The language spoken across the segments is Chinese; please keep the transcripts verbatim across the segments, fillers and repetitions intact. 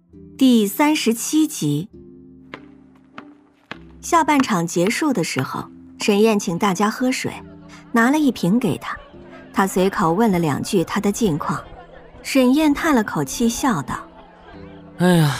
第三十七集。下半场结束的时候，沈燕请大家喝水，拿了一瓶给他，他随口问了两句他的近况。沈燕叹了口气，笑道： 哎呀，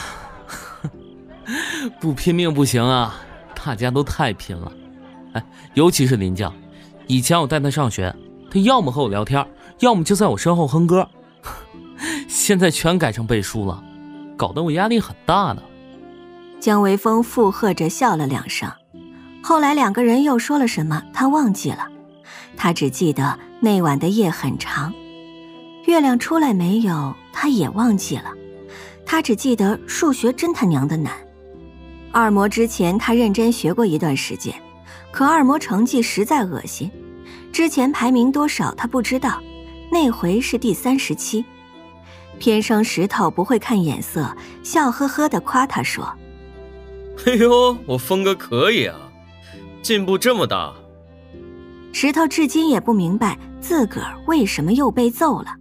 不拼命不行啊，大家都太拼了。哎，尤其是林将，以前我带他上学，他要么和我聊天，要么就在我身后哼歌，现在全改成背书了，搞得我压力很大呢。 姜维峰附和着笑了两声，后来两个人又说了什么他忘记了，他只记得那晚的夜很长，月亮出来没有他也忘记了，他只记得数学真他娘的难。二模之前他认真学过一段时间，可二模成绩实在恶心，之前排名多少他不知道，那回是第三十七。偏生石头不会看眼色，笑呵呵地夸他说： 哎呦，我峰哥可以啊，进步这么大。 石头至今也不明白自个儿为什么又被揍了。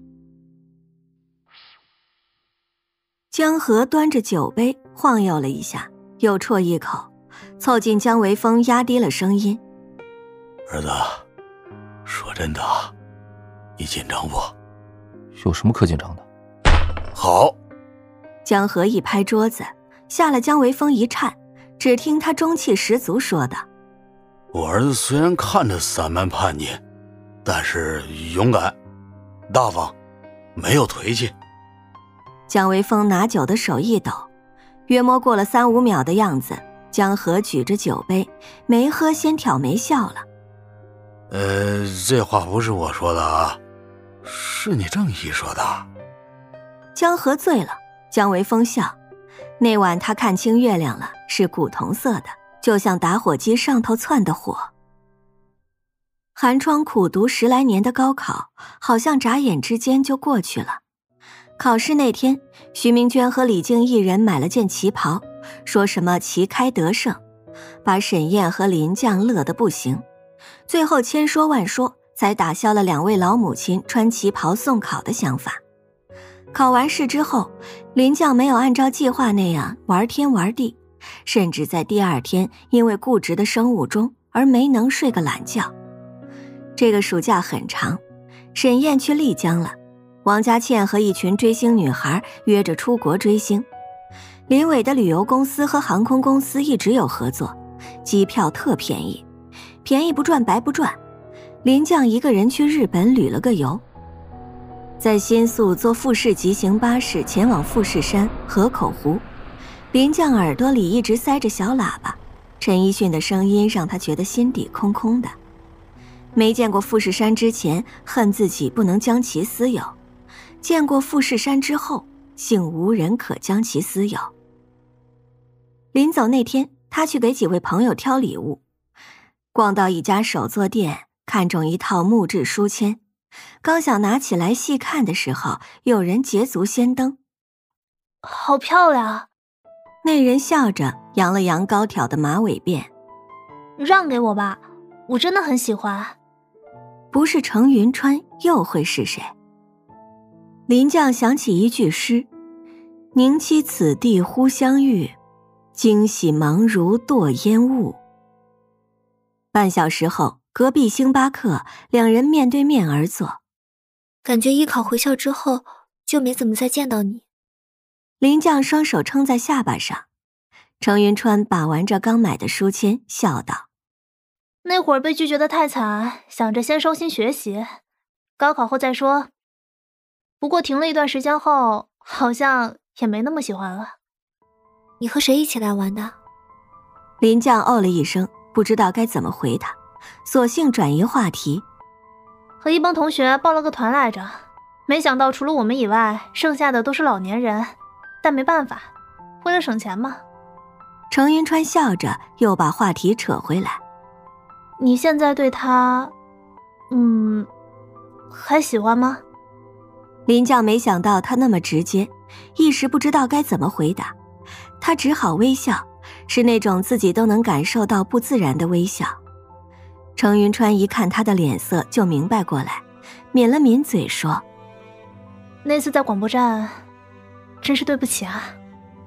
江河端着酒杯晃悠了一下，又啜一口，凑近姜维峰，压低了声音： 儿子，说真的，你紧张不？ 有什么可紧张的？ 好。 江河一拍桌子，吓了姜维峰一颤，只听他中气十足说道： 我儿子虽然看着散漫叛逆，但是勇敢大方，没有颓气。 姜维峰拿酒的手一抖，约摸过了三五秒的样子，江河举着酒杯，没喝先挑眉笑了： 呃，这话不是我说的啊，是你正义说的。 江河醉了，姜维峰笑。那晚他看清月亮了，是古铜色的，就像打火机上头窜的火。寒窗苦读十来年的高考，好像眨眼之间就过去了。考试那天，徐明娟和李静一人买了件旗袍，说什么旗开得胜，把沈燕和林将乐得不行。最后千说万说，才打消了两位老母亲穿旗袍送考的想法。考完试之后，林将没有按照计划那样玩天玩地，甚至在第二天因为固执的生物钟而没能睡个懒觉。这个暑假很长，沈燕去丽江了，王佳倩和一群追星女孩约着出国追星。林伟的旅游公司和航空公司一直有合作，机票特便宜，便宜不赚白不赚。林将一个人去日本旅了个游，在新宿坐富士急行巴士前往富士山、河口湖。林将耳朵里一直塞着小喇叭，陈奕迅的声音让他觉得心底空空的。没见过富士山之前，恨自己不能将其私有；见过富士山之后，幸无人可将其私有。临走那天，他去给几位朋友挑礼物，逛到一家手作店，看中一套木质书签，刚想拿起来细看的时候，有人捷足先登。 好漂亮！ 那人笑着扬了扬高挑的马尾辫。 让给我吧，我真的很喜欢。 不是程云川又会是谁？林将想起一句诗：宁期此地忽相遇，惊喜忙如堕烟雾。半小时后，隔壁星巴克，两人面对面而坐。 感觉艺考回校之后就没怎么再见到你。 林将双手撑在下巴上，程云川把玩着刚买的书签，笑道： 那会儿被拒绝的太惨，想着先收心学习，高考后再说。不过停了一段时间后，好像也没那么喜欢了。 你和谁一起来玩的？ 林将哦了一声，不知道该怎么回他，索性转移话题。 和一帮同学报了个团来着，没想到除了我们以外，剩下的都是老年人，但没办法，为了省钱嘛。 程云川笑着又把话题扯回来。 你现在对他，嗯，还喜欢吗？ 林将没想到他那么直接，一时不知道该怎么回答，他只好微笑，是那种自己都能感受到不自然的微笑。程云川一看他的脸色就明白过来，抿了抿嘴说： 那次在广播站真是对不起啊。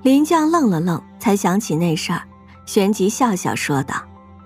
林将愣了愣，才想起那事儿，旋即笑笑说道：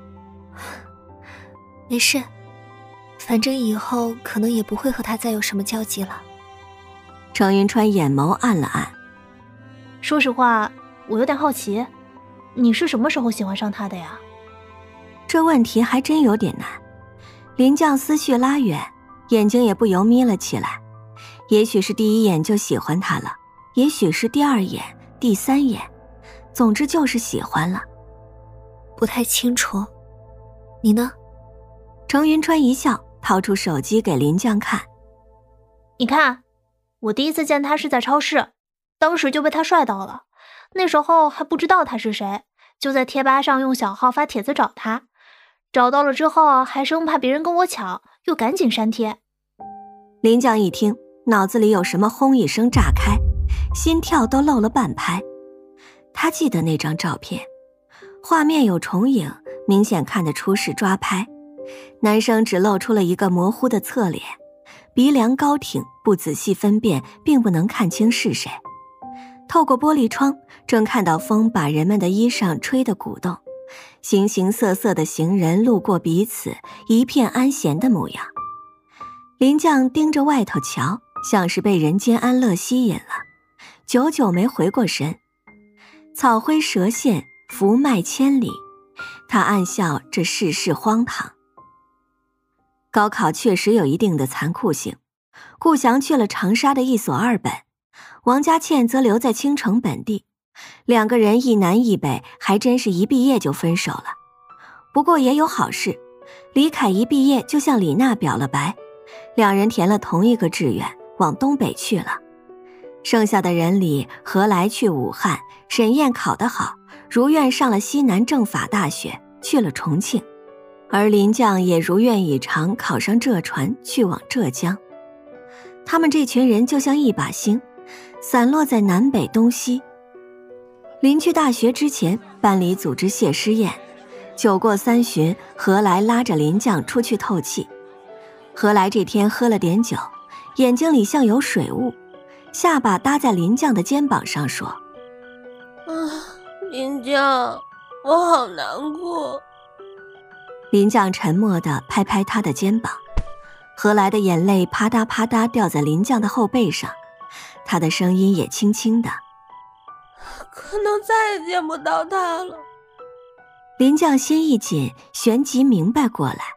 没事，反正以后可能也不会和他再有什么交集了。 程云川眼眸暗了暗， 说实话，我有点好奇，你是什么时候喜欢上他的呀？ 这问题还真有点难。林将思绪拉远，眼睛也不由眯了起来。也许是第一眼就喜欢他了，也许是第二眼、第三眼，总之就是喜欢了。 不太清楚，你呢？ 程云川一笑，掏出手机给林将看。 你看，我第一次见他是在超市，当时就被他帅到了。那时候还不知道他是谁，就在贴吧上用小号发帖子找他。找到了之后，还生怕别人跟我抢，又赶紧删帖。 林将一听，脑子里有什么轰一声炸开，心跳都漏了半拍。他记得那张照片，画面有重影，明显看得出是抓拍。男生只露出了一个模糊的侧脸，鼻梁高挺，不仔细分辨并不能看清是谁。透过玻璃窗，正看到风把人们的衣裳吹得鼓动，形形色色的行人路过彼此，一片安闲的模样。林将盯着外头瞧，像是被人间安乐吸引了，久久没回过神。草灰蛇线，福脉千里，他暗笑这世事荒唐。高考确实有一定的残酷性，顾翔去了长沙的一所二本，王佳倩则留在青城本地，两个人一南一北，还真是一毕业就分手了。不过也有好事，李凯一毕业就向李娜表了白，两人填了同一个志愿，往东北去了。剩下的人里，何来去武汉，沈燕考得好，如愿上了西南政法大学，去了重庆。而林将也如愿以偿考上浙传，去往浙江。他们这群人就像一把星，散落在南北东西。临去大学之前，班里组织谢师宴，酒过三巡，何来拉着林将出去透气。何来这天喝了点酒，眼睛里像有水雾，下巴搭在林将的肩膀上说： 啊，林将，我好难过。 林将沉默地拍拍他的肩膀，何来的眼泪啪嗒啪嗒掉在林将的后背上，他的声音也轻轻的： 可能再也见不到他了。 林将心一紧，旋即明白过来，